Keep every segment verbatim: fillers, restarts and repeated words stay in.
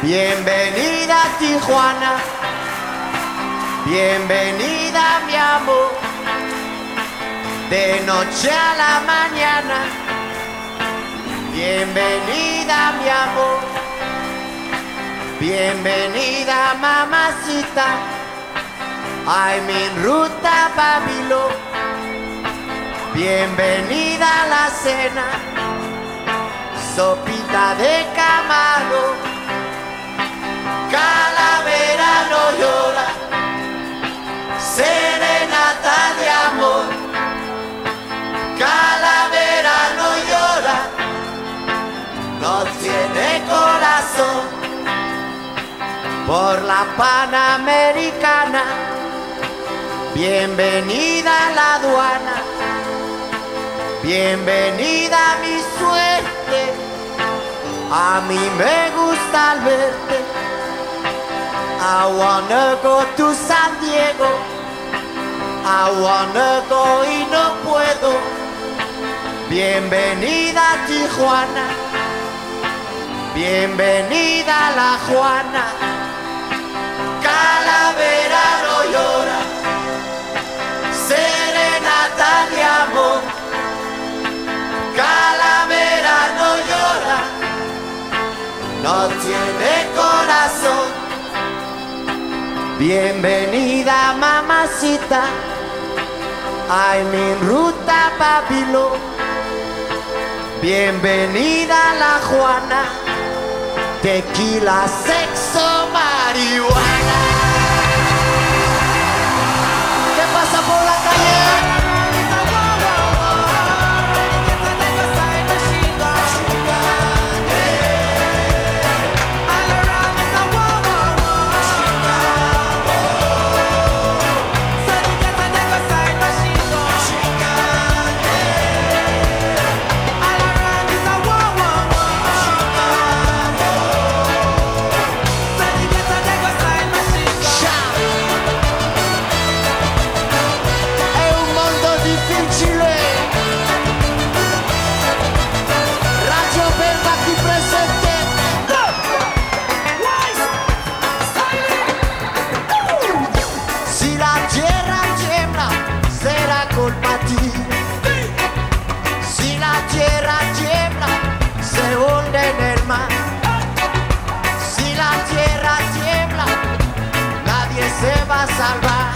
Bienvenida a Tijuana, bienvenida mi amor, de noche a la mañana, bienvenida mi amor, bienvenida mamacita, I'm en ruta a Babilón, bienvenida a la cena, sopita de camarón. Calavera no llora, serenata de amor. Calavera no llora, no tiene corazón. Por la Panamericana, bienvenida a la aduana, bienvenida a mi suerte. A mí me gusta al verte. I wanna go to San Diego, I wanna go y no puedo. Bienvenida a Tijuana, bienvenida a La Juana. Calavera no llora, serenata de amor. Calavera no llora, no tiene corazón. Bienvenida mamacita, I'm en ruta a Babilón. Bienvenida a La Juana, tequila, sexo, marihuana. ¿Qué pasa por la calle? Si la tierra tiembla, se hunde en el mar. Si la tierra tiembla, nadie se va a salvar.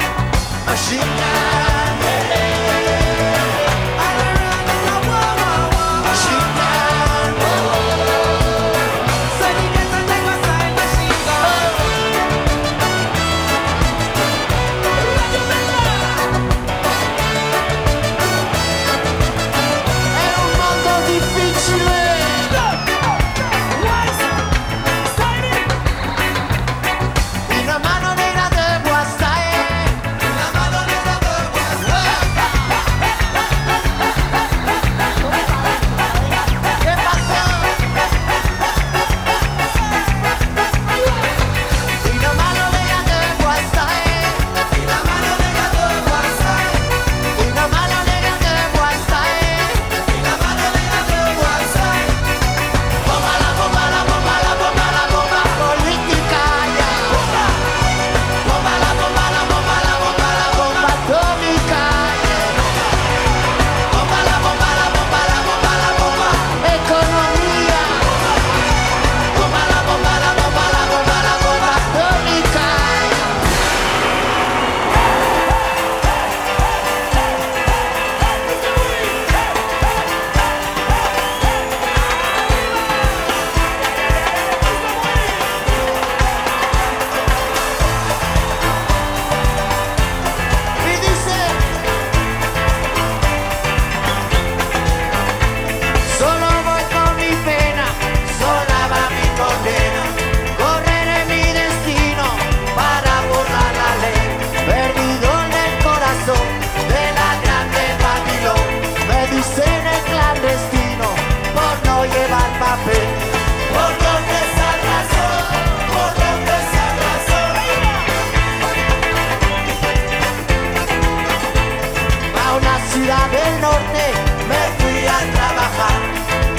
Ciudad del Norte me fui a trabajar.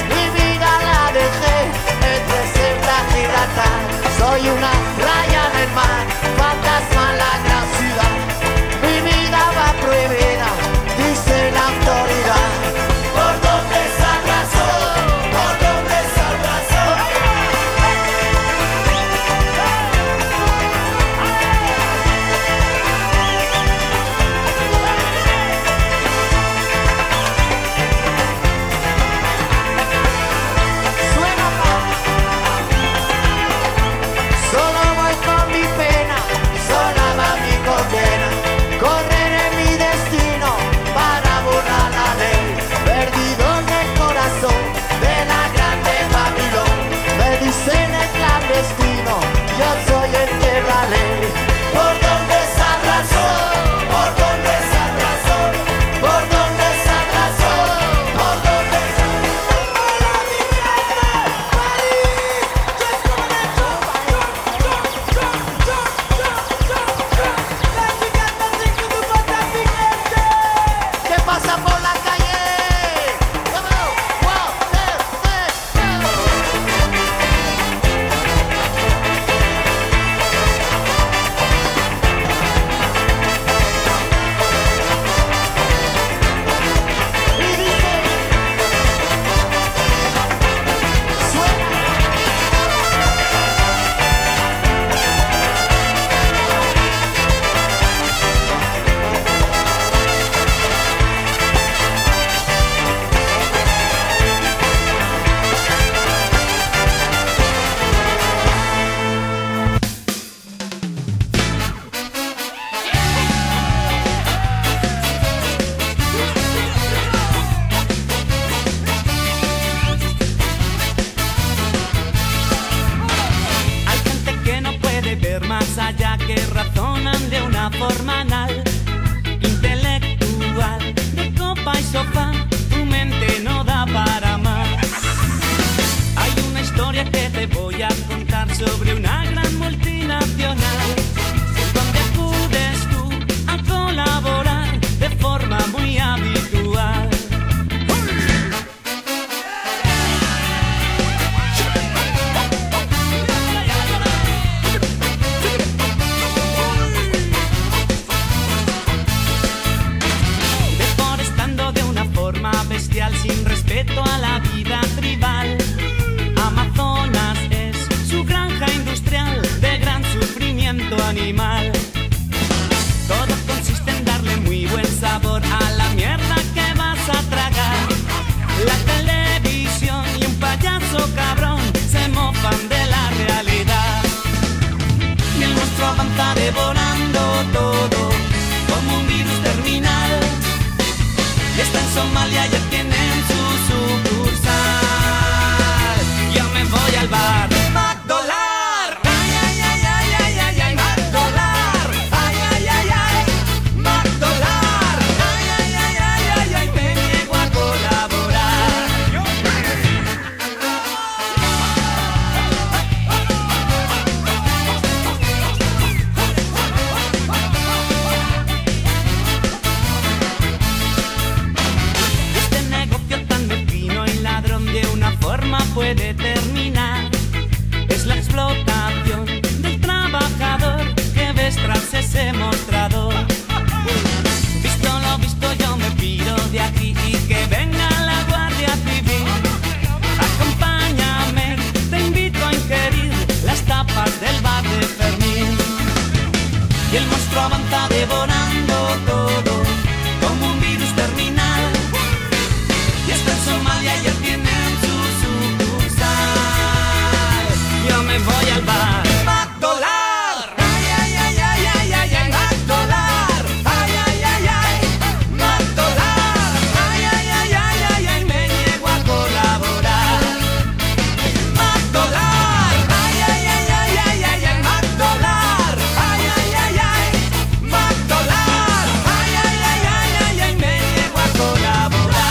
forma puede terminar. Es la explotación del trabajador que ves tras ese mostrador. Visto lo visto, yo me piro de aquí y que venga la Guardia Civil. Acompáñame, te invito a ingerir las tapas del bar de Fermín. Y el monstruo avanza devorando todo como un virus terminal. Y está en Somalia y él tiene su sucursal. Yo me voy al bar McDolar. Ay, ay, ay, ay, ay, ay, ay, McDolar. Ay, ay, ay, ay, McDolar. Ay, ay, ay, ay, ay, ay, me niego a colaborar. McDolar. Ay, ay, ay, ay, ay, ay, ay, McDolar. Ay, ay, ay, ay, McDolar. Ay, ay, ay, ay, ay, ay, me niego a colaborar.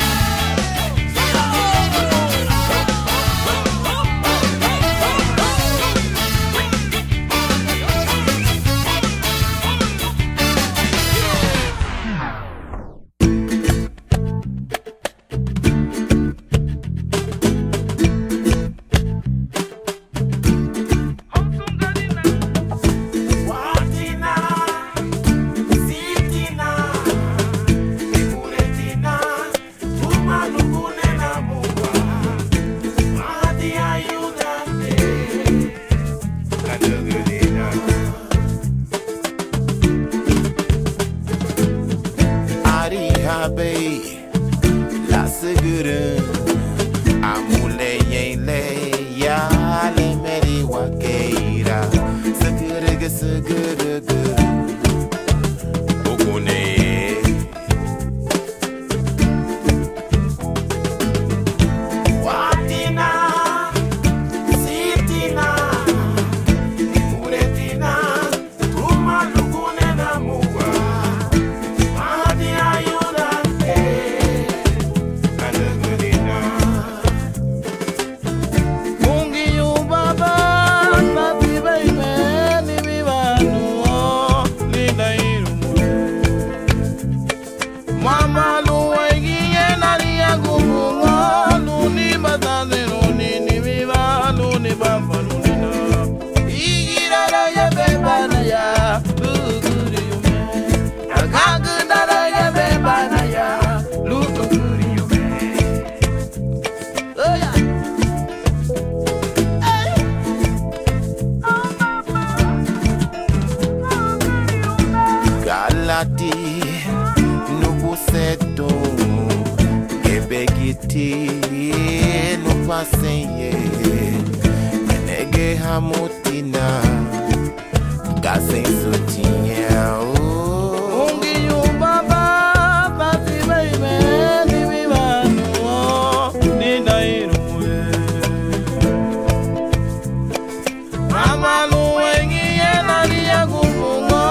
La segura amule yele ya le meri wakeira segura ge segura ge okune watina sitina muretina umalugune na muwa adi ayuda Galati nubu seto gebegiti no pasenye menege hamutina gasen sotinya oh ungi yubaba pati baby ni vivano ni dairumwe amalu wengi yenali yagufungo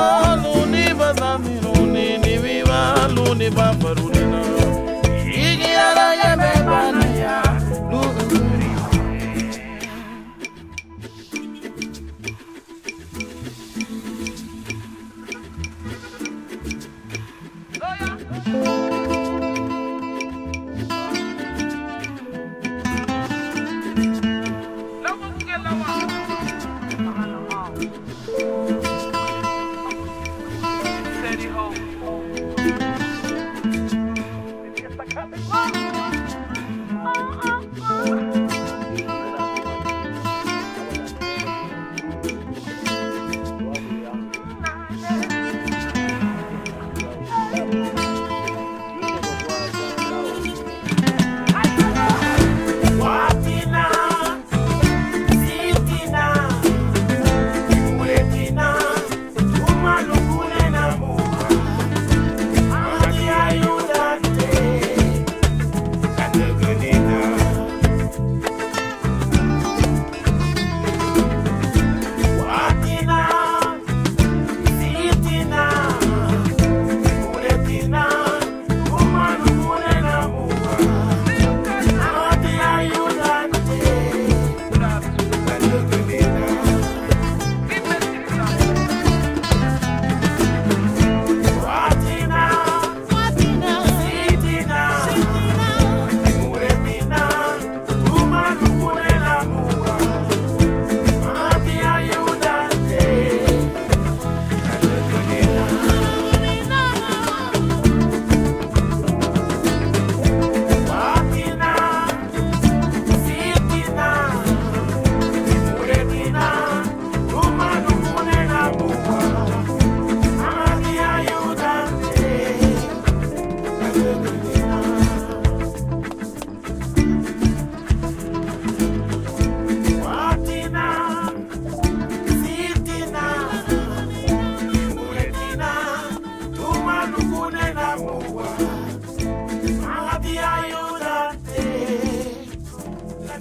luni ni viva luni bambarunina igira ya bebana ya luguri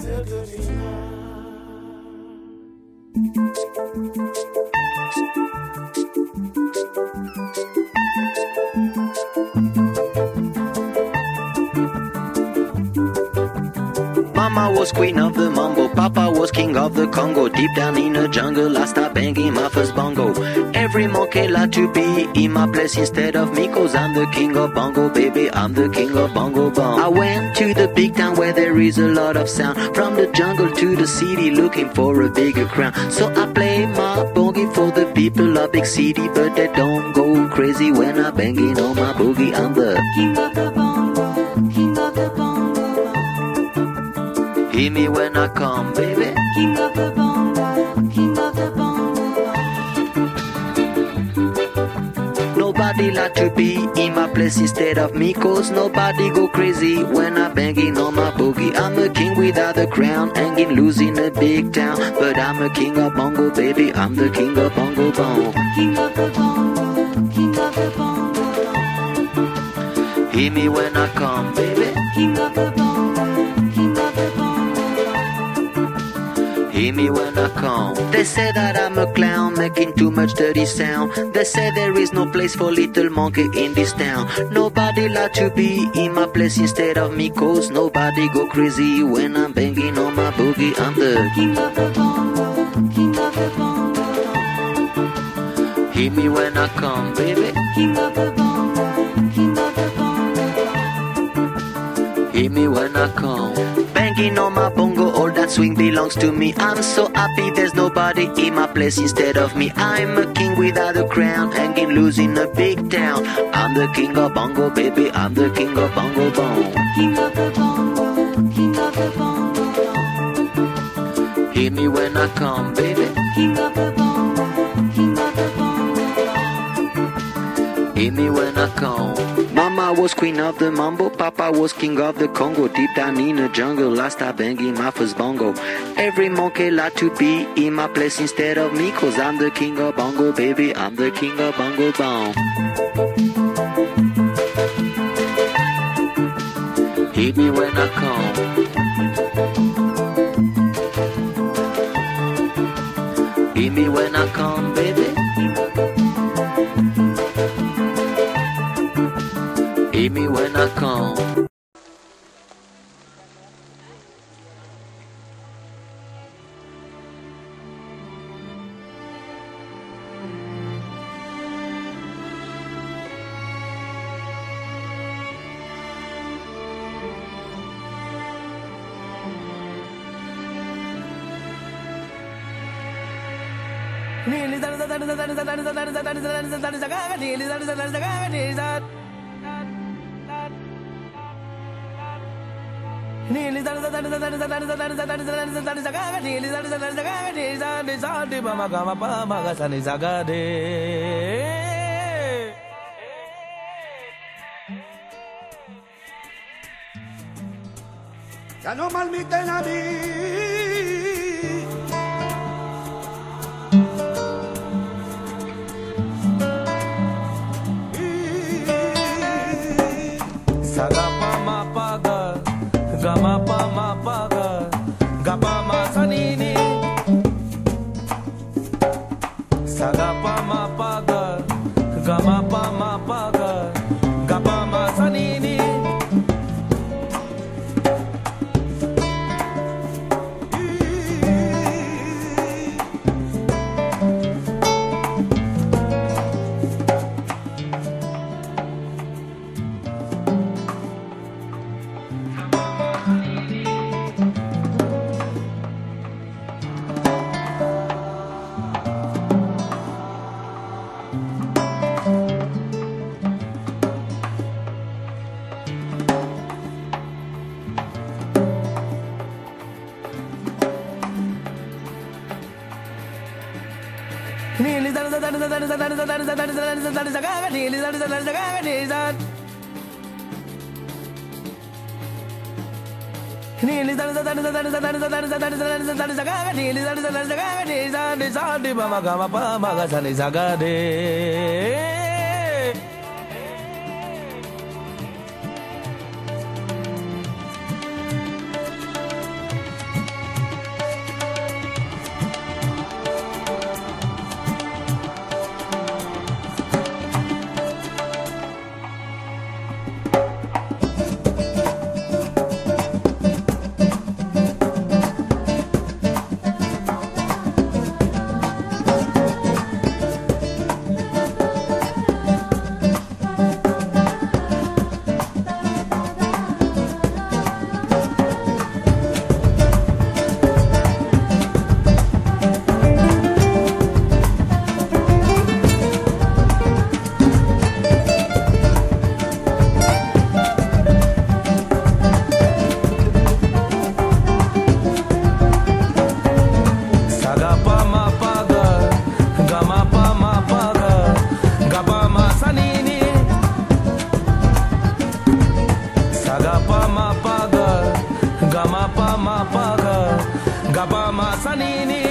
Mama was queen of the mambo, Papa was king of the Congo. Deep down in the jungle, I start banging my first bongo. Every monkey like to be in my place instead of me, cause I'm the king of bongo, baby, I'm the king of bongo bong. I went to the big town where there is a lot of sound, from the jungle to the city looking for a bigger crown. So I play my boogie for the people of big city, but they don't go crazy when I'm banging on my boogie. I'm the king of the bongo, king of the bongo. Hear me when I come, baby. King of the bongo, king of the bongo. Nobody like to be in my place instead of me, cause nobody go crazy when I'm banging on my boogie. I'm a king without a crown, hanging loose in a big town, but I'm a king of bongo, baby, I'm the king of bongo bong. King of the bongo, king of the bongo. Hear me when I come, baby. King of the bongo, king of the bongo. Hear me when I come. They say that I'm a clown, making too much dirty sound. They say there is no place for little monkey in this town. Nobody like to be in my place instead of me, cause nobody go crazy when I'm banging on my boogie. I'm the king of the bongo, king of the bongo. Hear me when I come, baby. King of the bongo, king of the bongo. Hear me when I come. Banging on my bongo, all that swing belongs to me. I'm so happy there's nobody in my place instead of me. I'm a king without a crown, hanging loose in a big town. I'm the king of bongo, baby, I'm the king of bongo bong. King of the bongo, king of the bongo. Hear me when I come, baby. King of the bongo, king of the bongo. Hear me when I come. Mama was queen of the mambo, Papa was king of the Congo. Deep down in the jungle, I start banging my first bongo. Every monkey like to be in my place instead of me, cause I'm the king of bongo, baby, I'm the king of bongo bong. Hear me when I come. Hear me when I come, baby. Hear me when I come. Ya no malmiten a mí. Sagapa ma paga, gama pa ma paga, gapa ma sanini. Sagapa ma paga, gama pa ma paga, gapa ma sanini. mapa mapaga gaba masanini.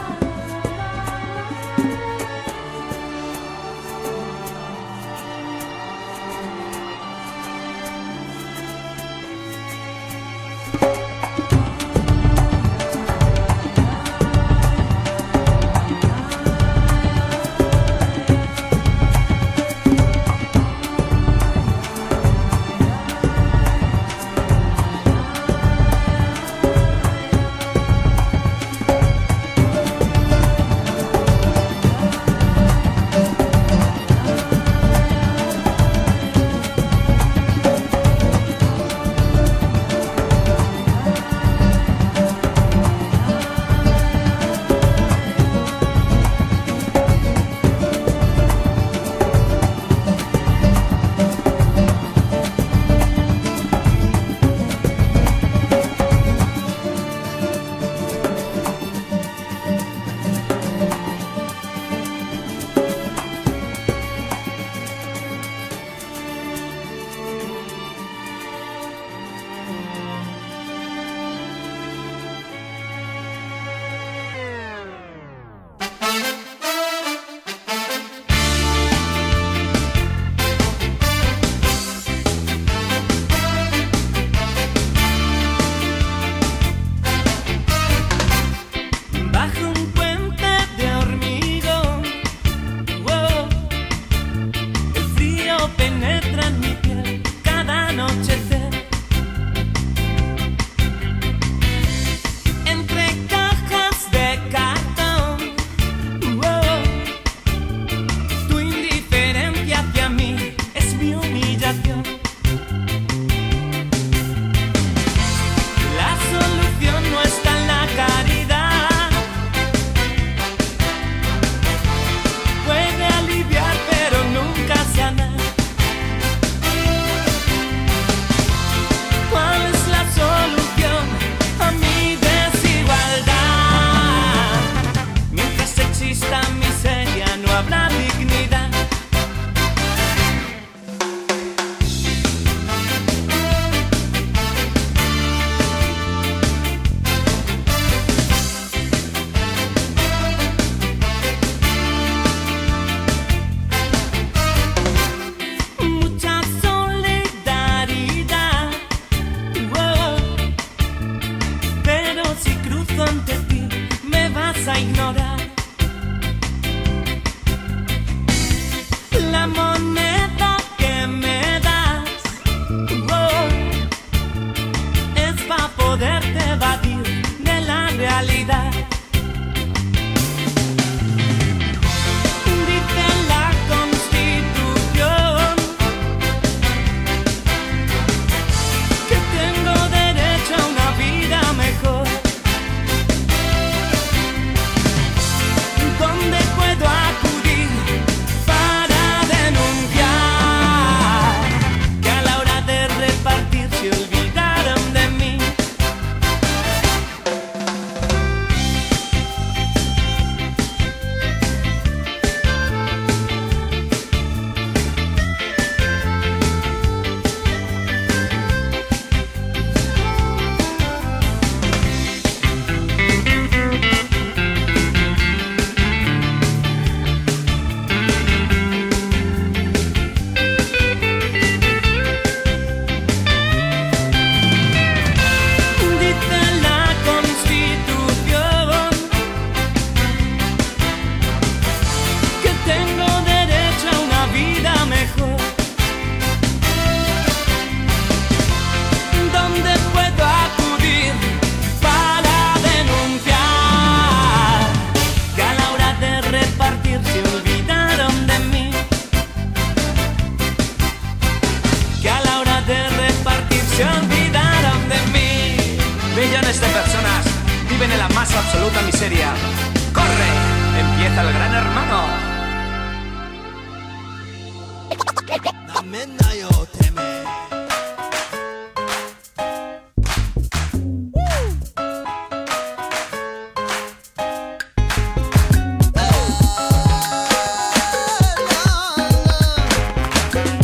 Millones de personas viven en la más absoluta miseria. ¡Corre! Empieza el gran hermano.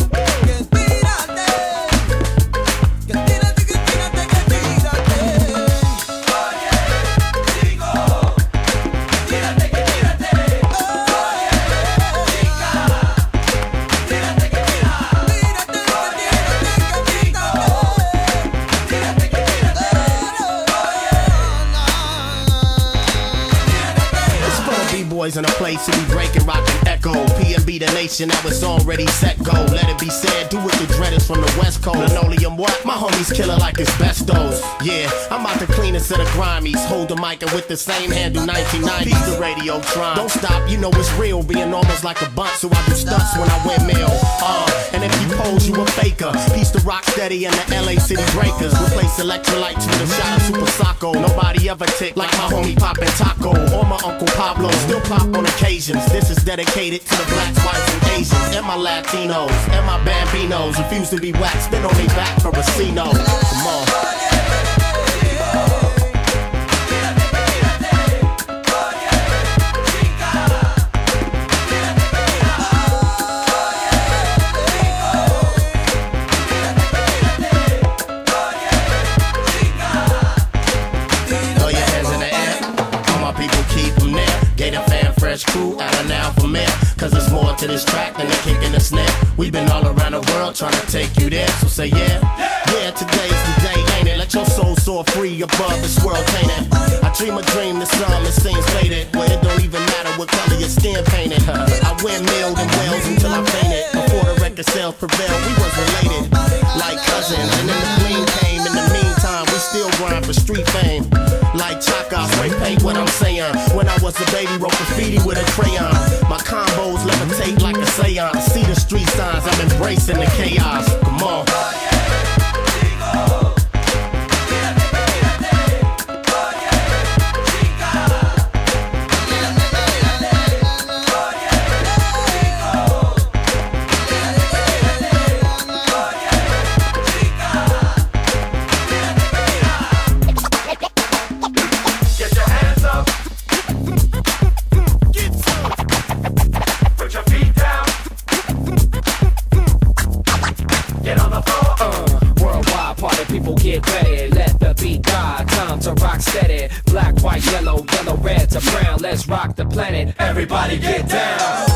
Que tírate, que tírate, que tírate. boys in a place who be breaking, rockin' echo. P and B the nation, now it's already set go. Let it be said, do what the dreaders from the west coast. Linoleum what? My homies killer like asbestos. Yeah, I'm out to clean a set of grimies. Hold the mic and with the same handle nineteen nineties. The radio trying. Don't stop, you know it's real. Being almost like a bunt, so I do stunts when I windmill. Uh, and if you pose, you a faker. Piece the rock steady and the L A City Breakers. Replace electrolytes with a shot of Super Socko. Nobody ever tick like my homie Poppin' Taco. Or my Uncle Pablo, still pop on occasions. This is dedicated to the blacks, whites, and Asians. And my Latinos, and my Bambinos. Refuse to be waxed, spin on me back for a C-no. Come on. Crew out of now for mayor. Cause there's more to this track than the kick and the snare. We've been all around the world trying to take you there. So say yeah, yeah, today's the day, ain't it? Let your soul soar free above this world, ain't it? I dream a dream, the sun, it seems faded. Where it don't even matter what color your skin painted. I windmilled in Wells until I fainted. Before the record sales prevailed, we was related like cousins. And then the green came. In the meantime, we still grind for street fame. Like Chaka, spray paint what I'm saying. When I was a baby, wrote graffiti with a crayon. My combos levitate like a seance. See the street signs, I'm embracing the chaos. Come on. Let's rock the planet. Everybody get down.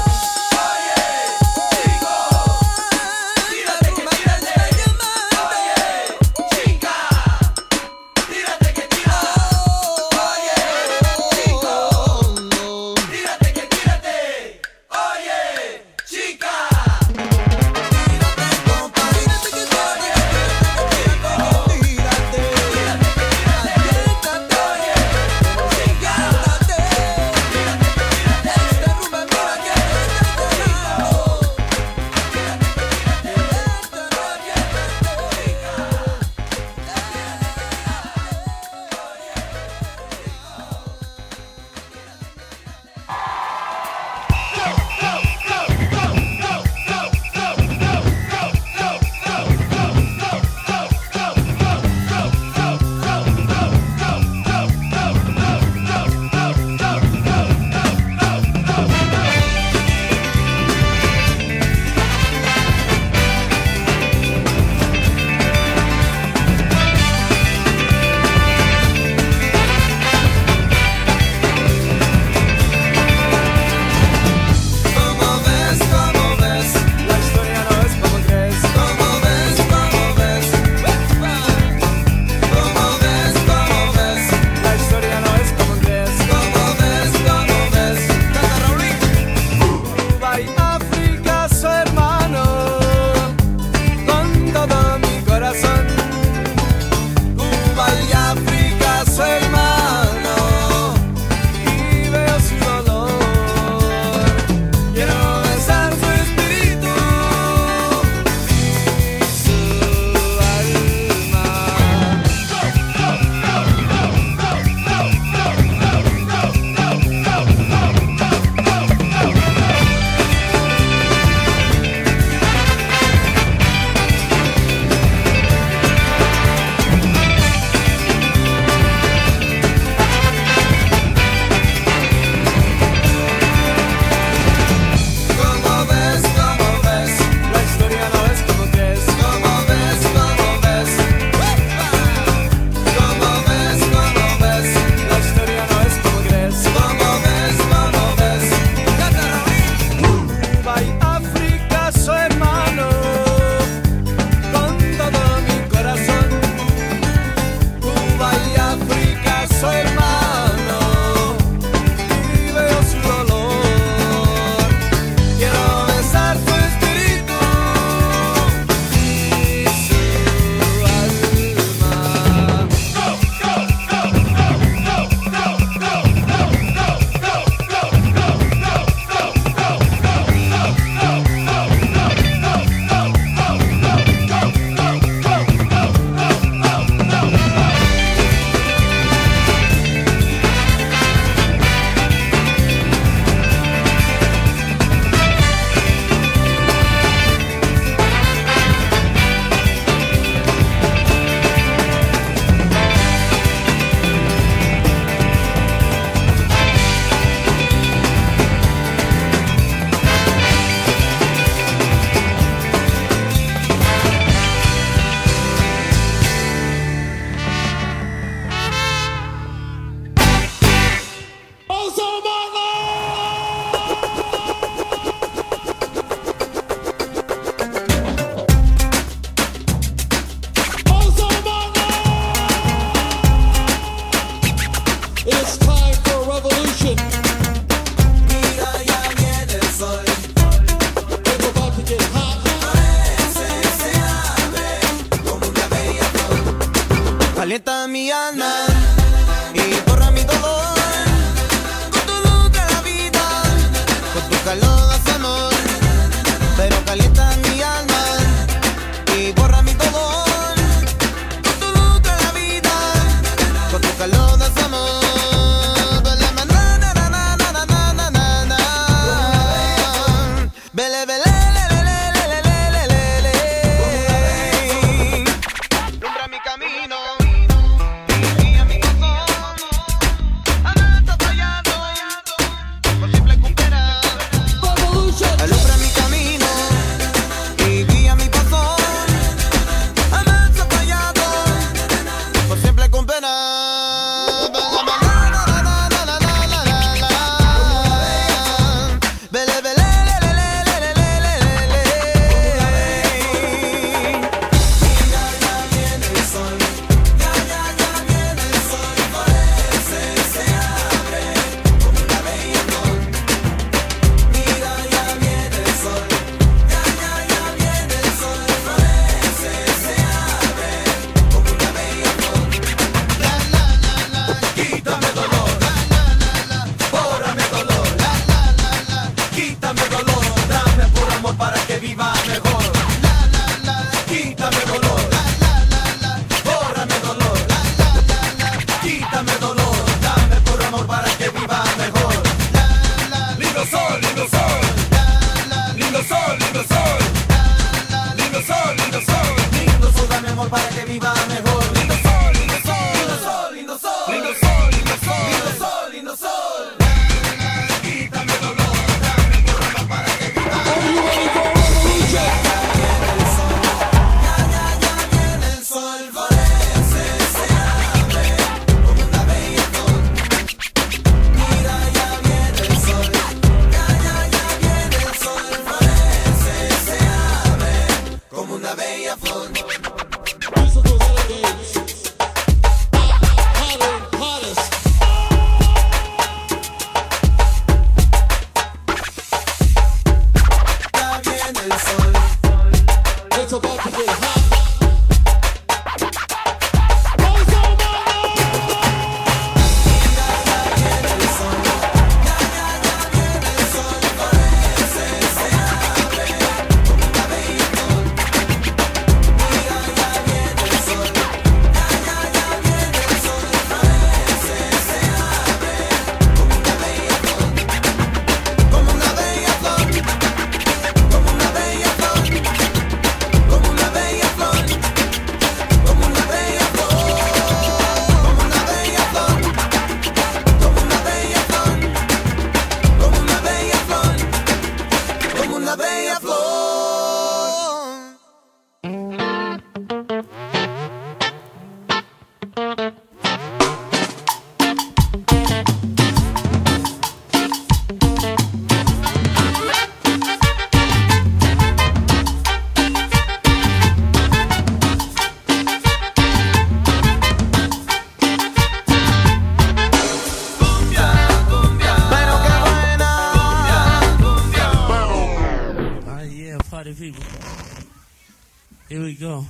Here we go.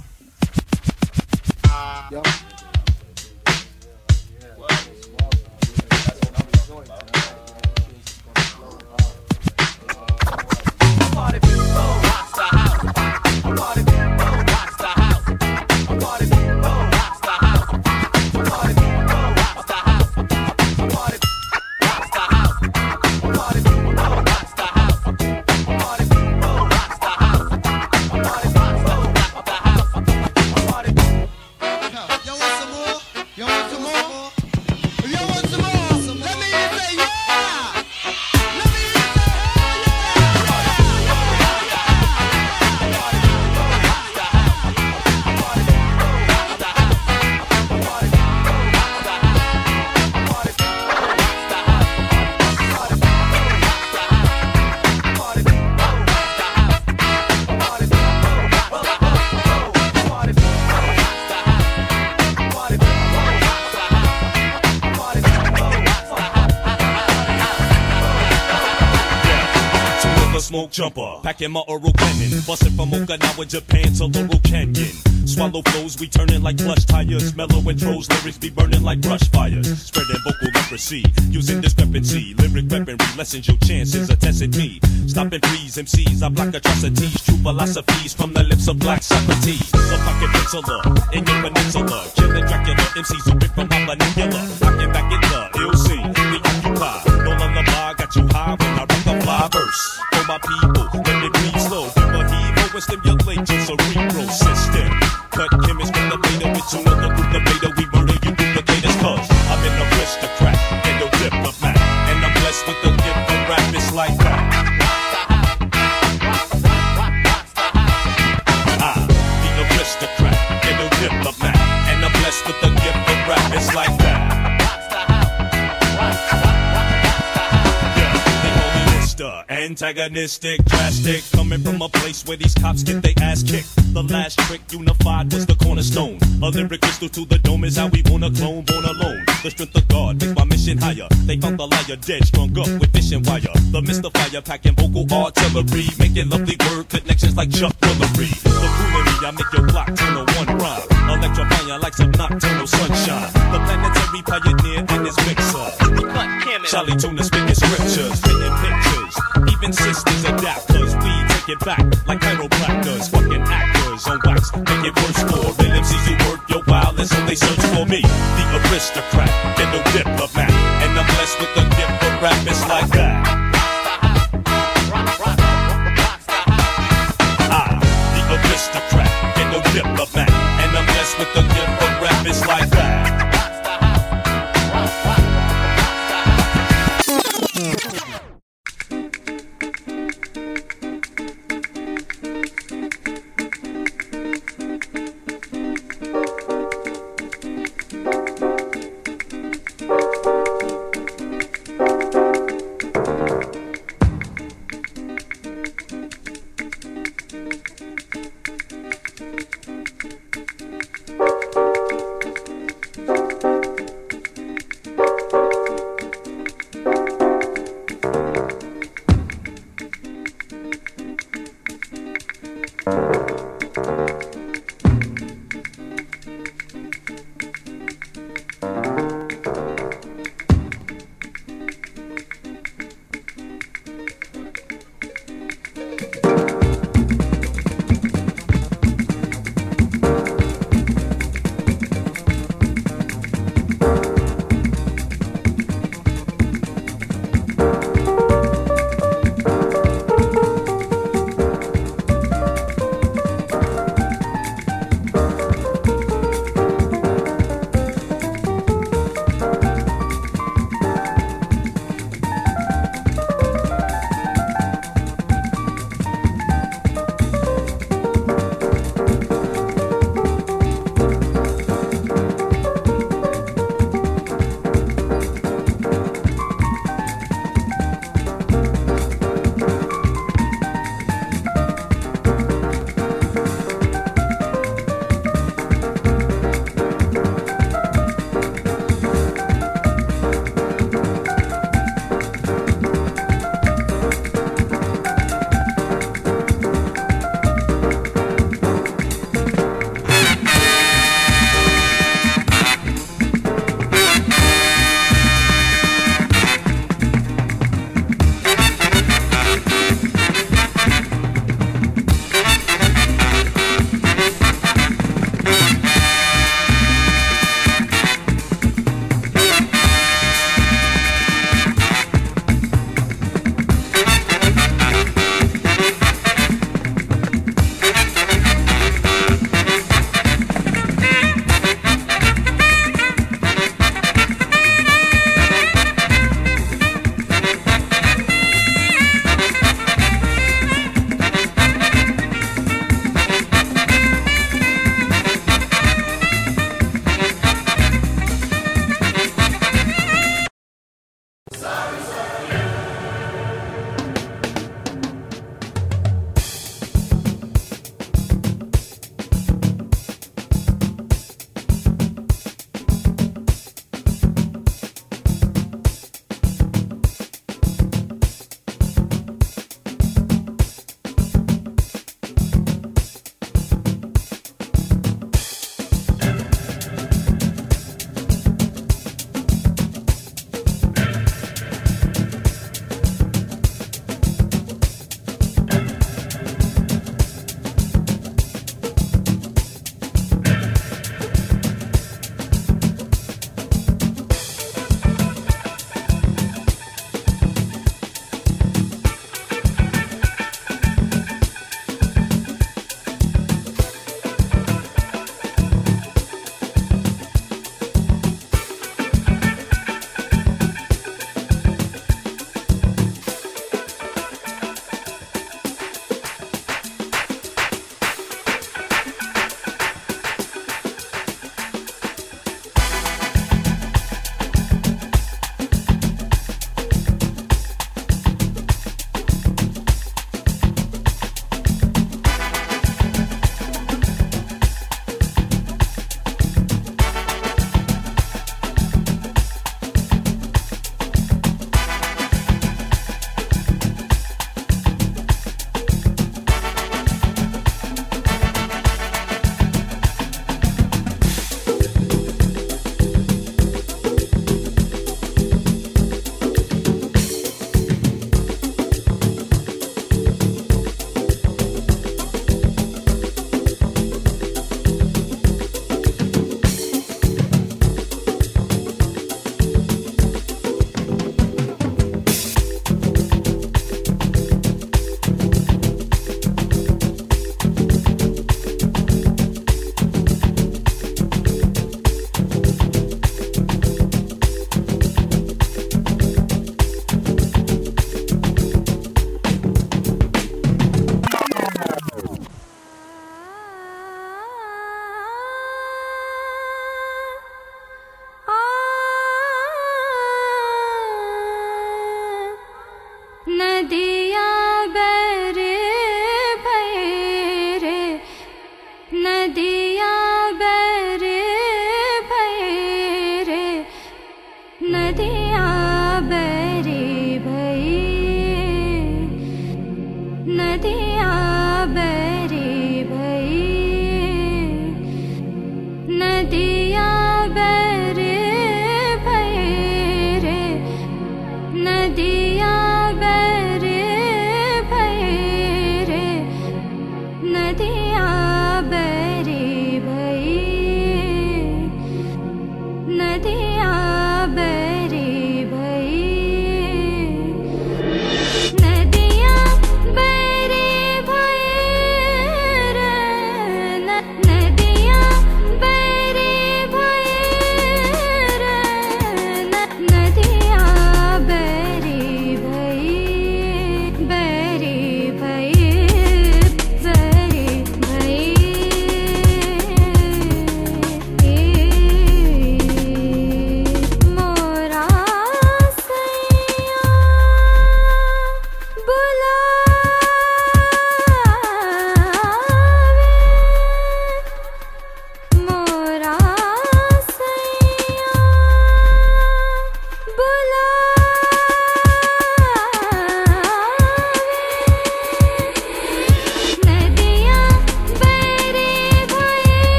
Yo. Smoke jumper, packing my oral cannon, busting from Okinawa, Japan to Laurel Canyon. Swallow flows, we turning like plush tires. Mellow intros, lyrics be burning like brush fires. Spreading vocal leprosy, using discrepancy. Lyric weaponry lessens your chances of testing me. Stopping freeze M Cs, I block atrocities. True philosophies from the lips of black Socrates. A pocket penciler in your peninsula, killing Dracula M Cs who rip from my manipula. Rocking back in the ill scene, we occupy. No lullaby, got you high when I rock the fly verse. For my people, let it breathe slow. Give a heave and stimulate your cerebral system. Cut chemists from the beta with another group of beta. We murder you duplicators, cause I'm an aristocrat and a diplomat. And I'm blessed with the gift of rap, it's like that. I'm the aristocrat and a diplomat. And I'm blessed with the gift of rap, it's like that. Antagonistic, drastic, coming from a place where these cops get their ass kicked. The last trick unified was the cornerstone. A lyric crystal to the dome is how we wanna clone, born alone. The strength of God makes my mission higher. They found the liar dead, strung up with fishing wire. The mystifier packing vocal artillery, making lovely word connections like Chuck Willery. The foolery, I make your block turn to one rhyme. Electrifying like some nocturnal sunshine. The planetary pioneer and his mixer. Charlie Tuna spitting scriptures, painting pictures. Even sisters adapt, cause we take it back like chiropractors, fucking actors on wax. Make it worse for real M Cs who work your wild, and so they search for me. The aristocrat, and no diplomat. And I'm blessed with the gift of rap, it's like that. I'm the aristocrat, and no diplomat. And I'm blessed with the gift of rap, it's like that.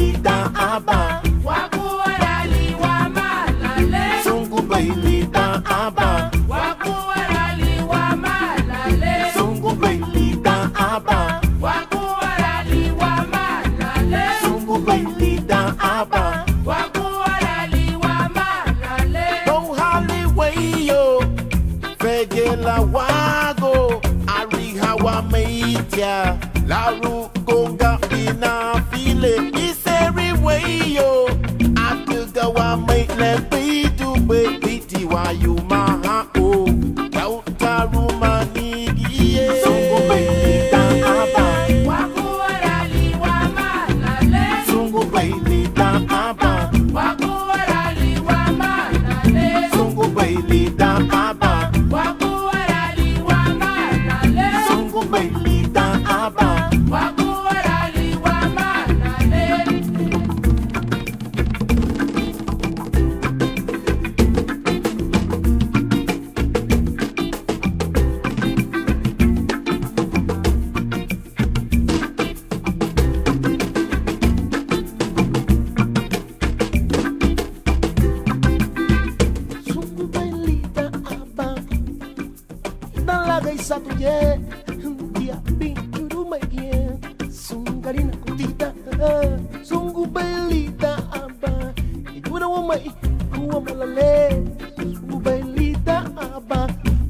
bailita aba. Wakuwarali wa malale. Sungu bailita aba. Wakuwarali wa malale. Sungu bailita aba. Wakuwarali wa malale. Sungu bailita aba. Wakuwarali wa malale. Don't hallway yo. Fegela wago. Arihawa meitia. La rugonga ina file. Iseri way yo. Atuga wa make le bidu baby wa you maha o. Kautaru manigi. Sungu bailita aba. Wakuwarali wa malale. Sungu bailita aba. Wakuwarali wa malale. Sungu bailita aba. Wakuwarali wa malale. Sungu bailita aba. Wakuwarali wa malale. Sungu bailita aba. Nalagay sa tuye. Dia pinturu maigien. Sungarina kutita. Sungu bailita aba. Igura wa mai. Kuwa malale. Sungu bailita aba.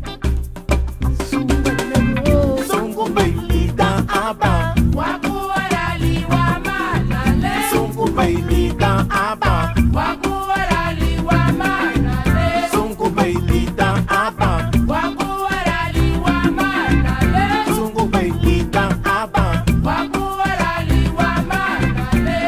Sungu bailita aba. Wakuwarali wa malale. Sungu bailita aba. Wakuwarali wa malale. Sungu bailita aba. Wakuwarali wa malale. Sungu bailita aba. Wakuwarali wa malale.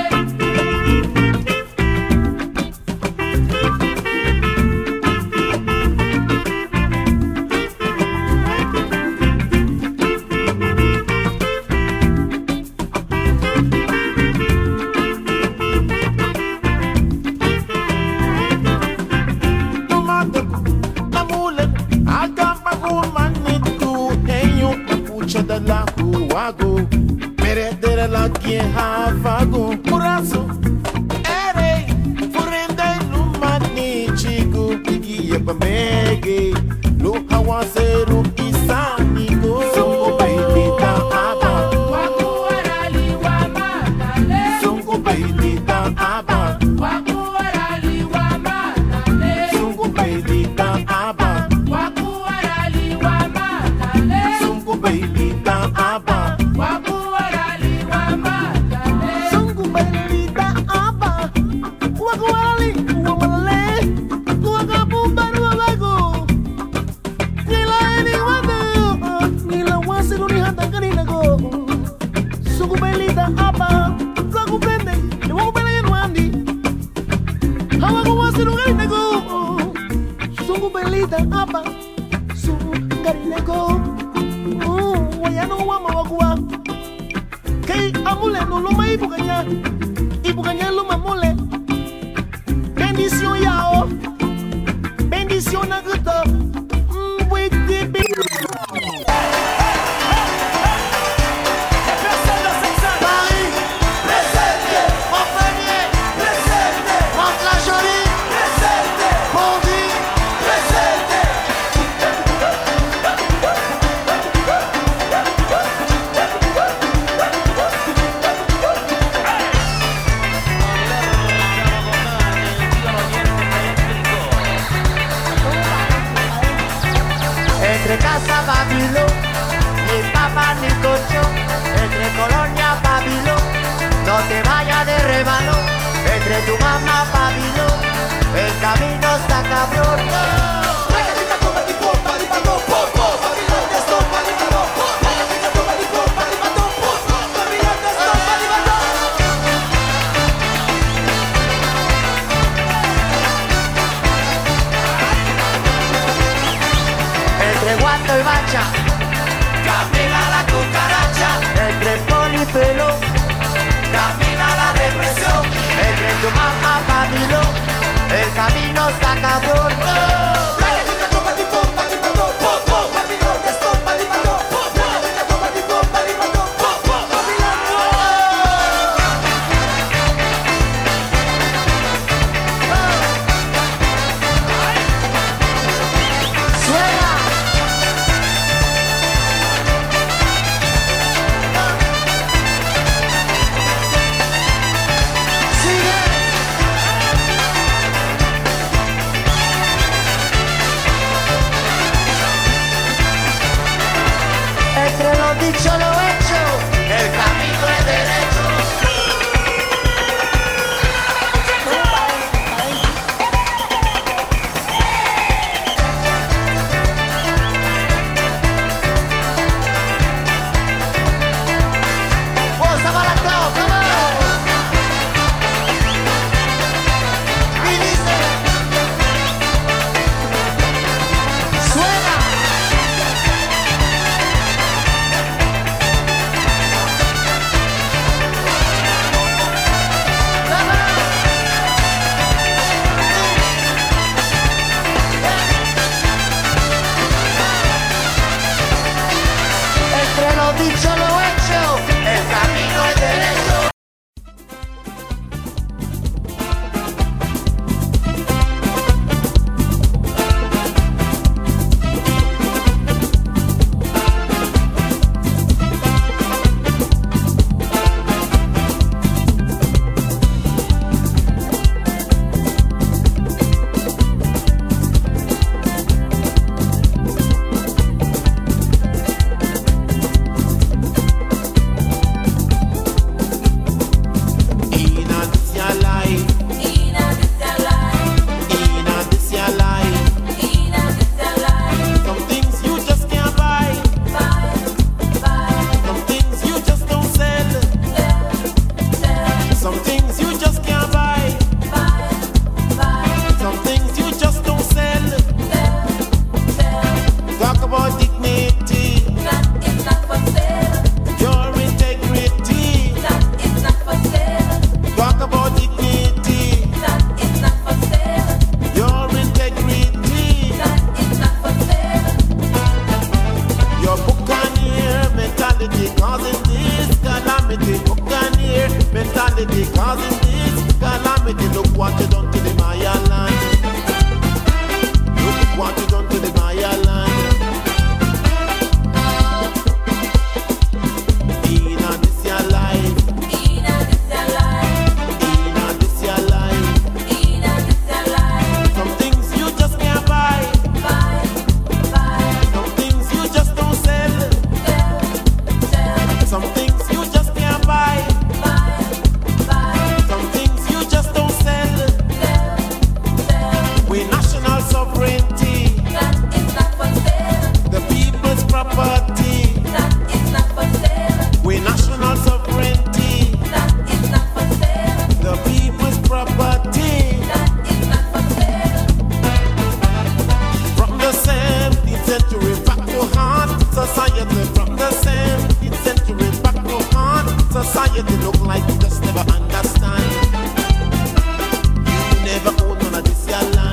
Tumatak, namulan, agapa ko manit ko. Eyo, pucha dala ko wago. Meredera lagi hafago. Muraso, ere, furenda lumani chigo. Igiye pamege, lo hawaseru isanigo. Sungu bailita aba. Wakuwarali wa malale. Sungu bailita aba. Wakuwarali wa malale. Sungu bailita aba. Wakuwarali wa malale. Sungu bailita aba. Wakuwarali wa malale. Sungu bailita aba. Wakuwarali wa malale. Kuwakabumba nuwa bago. Nila eni wago. Nila wasiru ni hata kanina go. Sungu bailita aba. Kakupende. Ni wakupende yenu andi. Hawaku wasiru kanina go. Sungu bailita aba. Sungu kanina go. Wayano wama wakuwa. Kay amule no luma ibukanya. Ibukanya luma mule. Bendición yao. Bendición na guto. Mwiti bi. Paris, presente. Montpellier, presente. Mantes-la-Jolie, presente. Bondy, presente. Entre casa Babilón y Papa Nicocho, entre Colonia Babilón, no te vayas de rebano, entre tu mamá Babilón, el camino está cabrón. Entre Guato y Bacha, camina la cucaracha. Entre Poli y Pelo, camina la depresión. Entre tu mamá Babilón, el camino está cabrón. what you done to the Maya land. Look at what you done to the Maya land. Inna this your life. Inna this your life. Inna this your life. Inna this your life. Some things you just can't buy. Buy, buy. Some things you just don't sell. Sell, sell. Some things you just can't buy. Buy, buy. Some things you just don't sell. Sell, sell. We national sovereignty. That is not for sale. The people's property. That is not for sale. We national sovereignty. That is not for sale. The people's property. That is not for sale. From the seventeenth century back to heart society. From the seventeenth century back to heart society. Look like you just never understand. You never own none of this your land.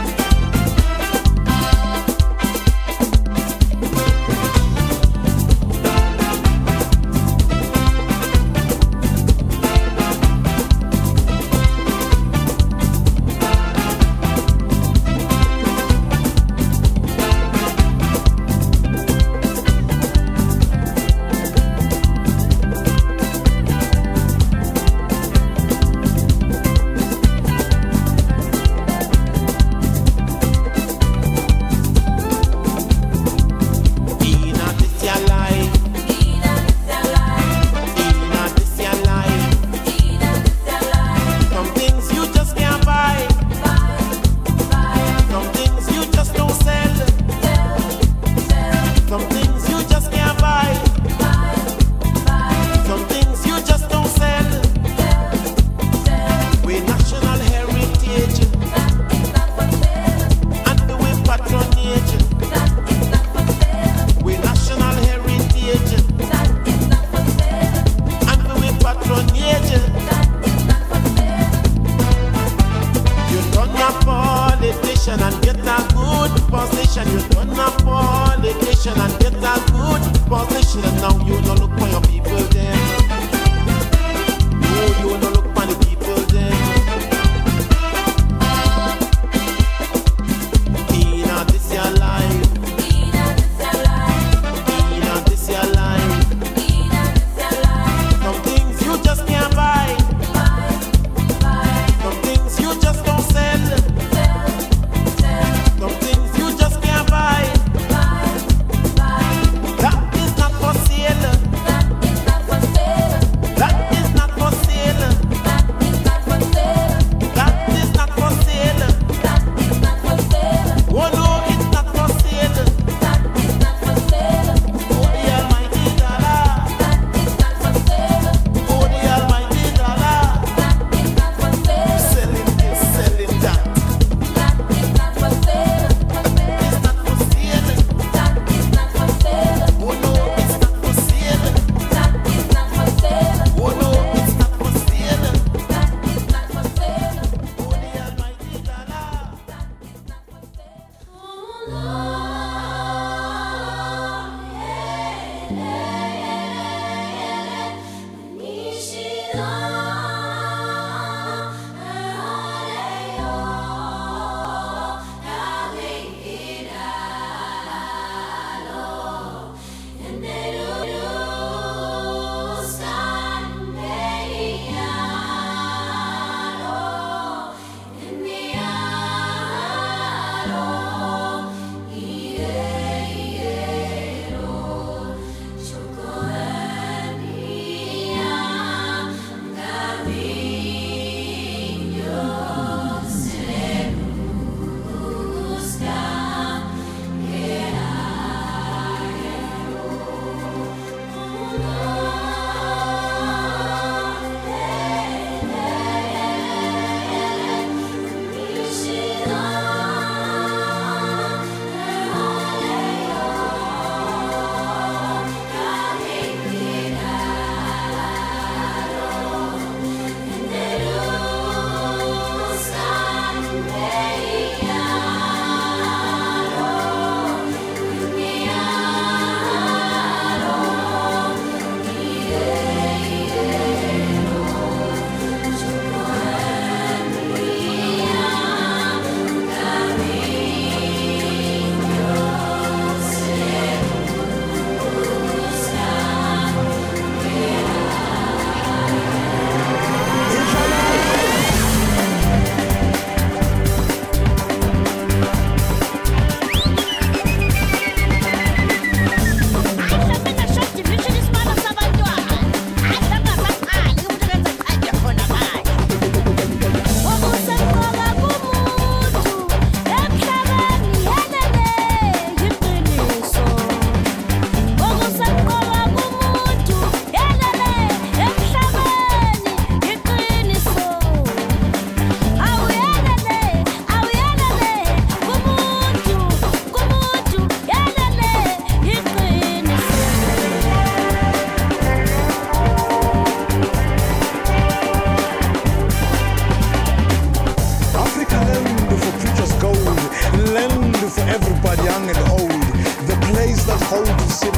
Inna this your life. Inna this your life. Inna this your life. Inna this your life. Some things you just can't buy. Buy, buy. Some things you just don't sell. Sell, sell. Some things you just can't buy. Buy, buy. Some things you just don't sell. Sell, sell. We national heritage. That is not for sale. And we patronage. That is not for sale. We national heritage. That is not for sale. And we patronage. That is not for sale. You turn a politician and get a good position. You turn a politician and get a good position. And now you no look for your people then. No, you no look for the people then. Inna this your life. Inna this your life. Inna this your life. Inna this your life. Some things you just can't buy. Buy, buy. Some things you just don't sell. Sell, sell. Some things you just can't buy. Buy, buy.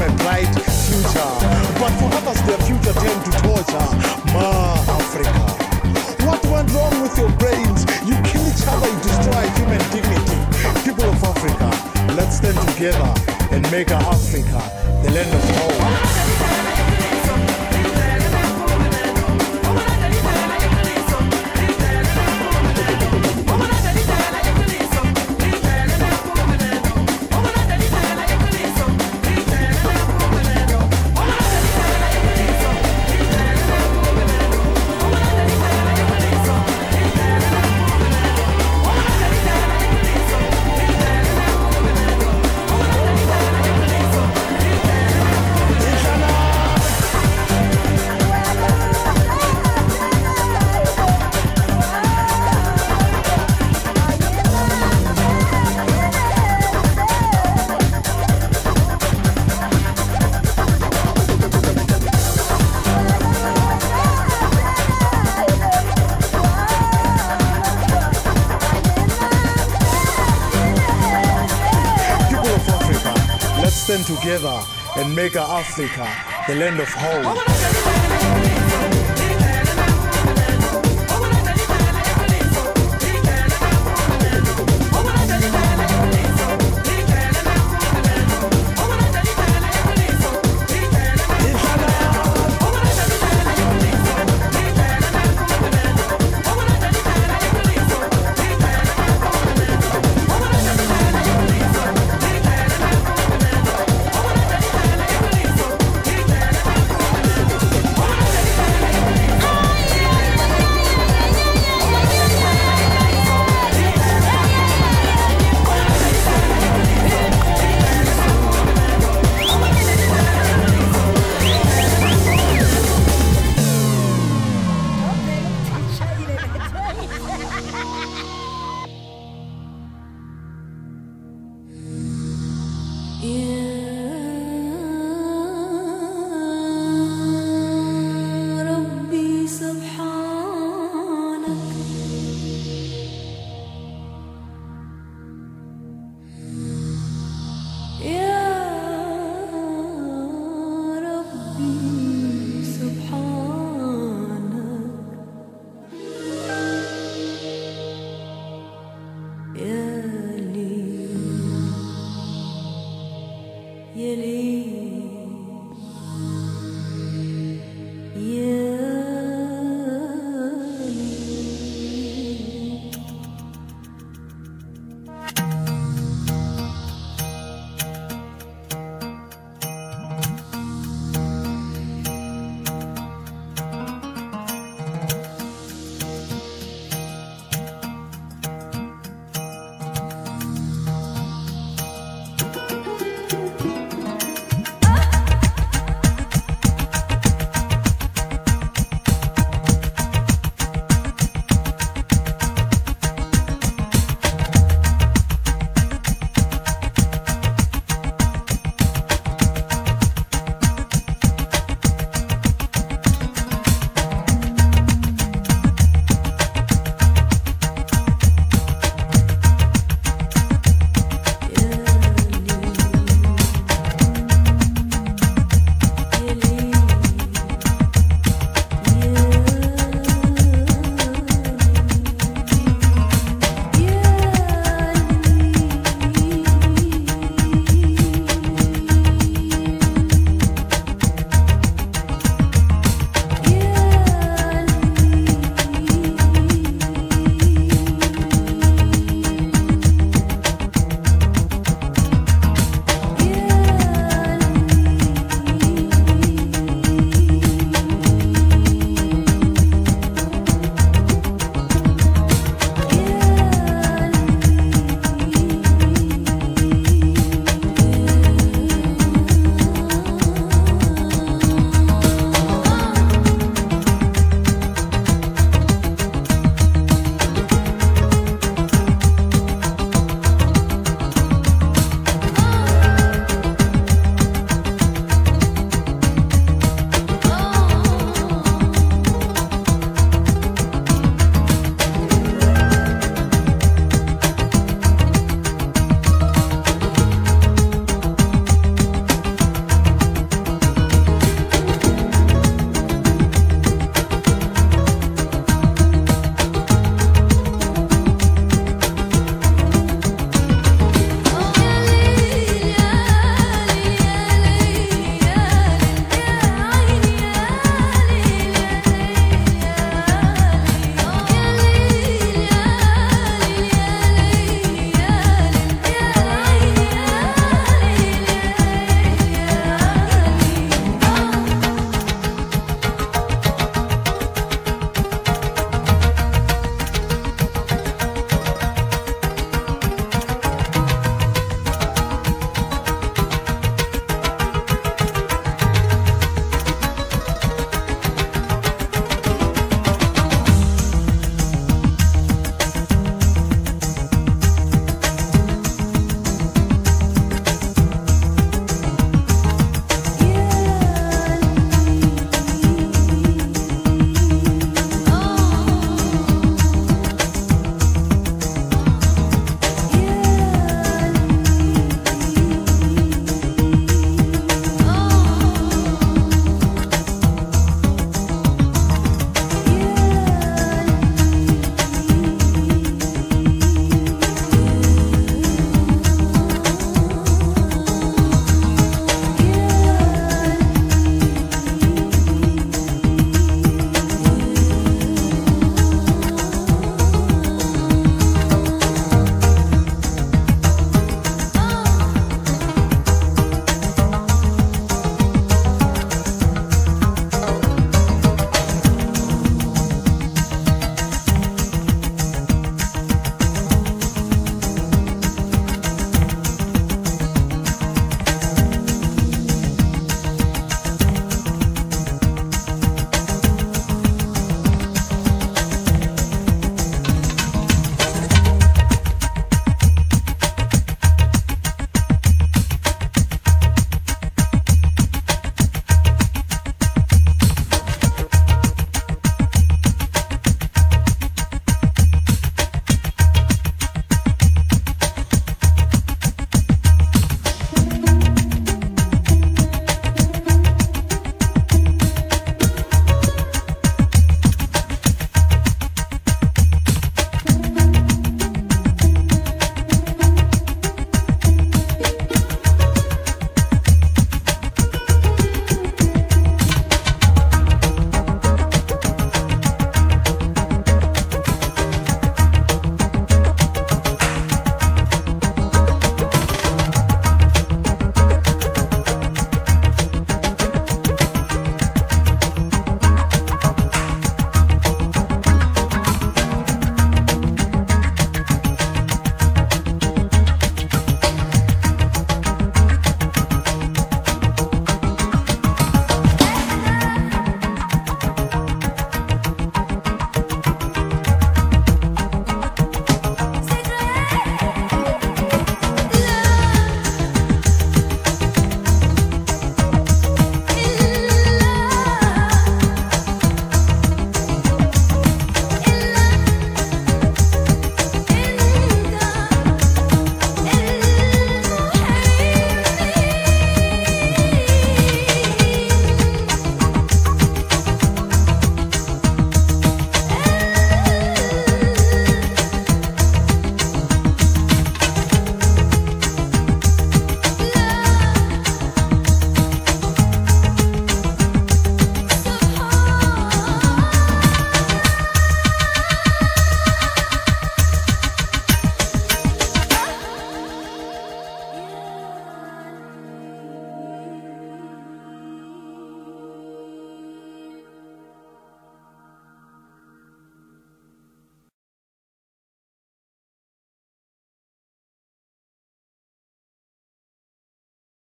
a bright future. But for others, their future turned to torture. Ma Africa. What went wrong with your brains? You kill each other, you destroy human dignity. People of Africa, let's stand together and make our Africa the land of hope. Stand together and make our Africa the land of hope.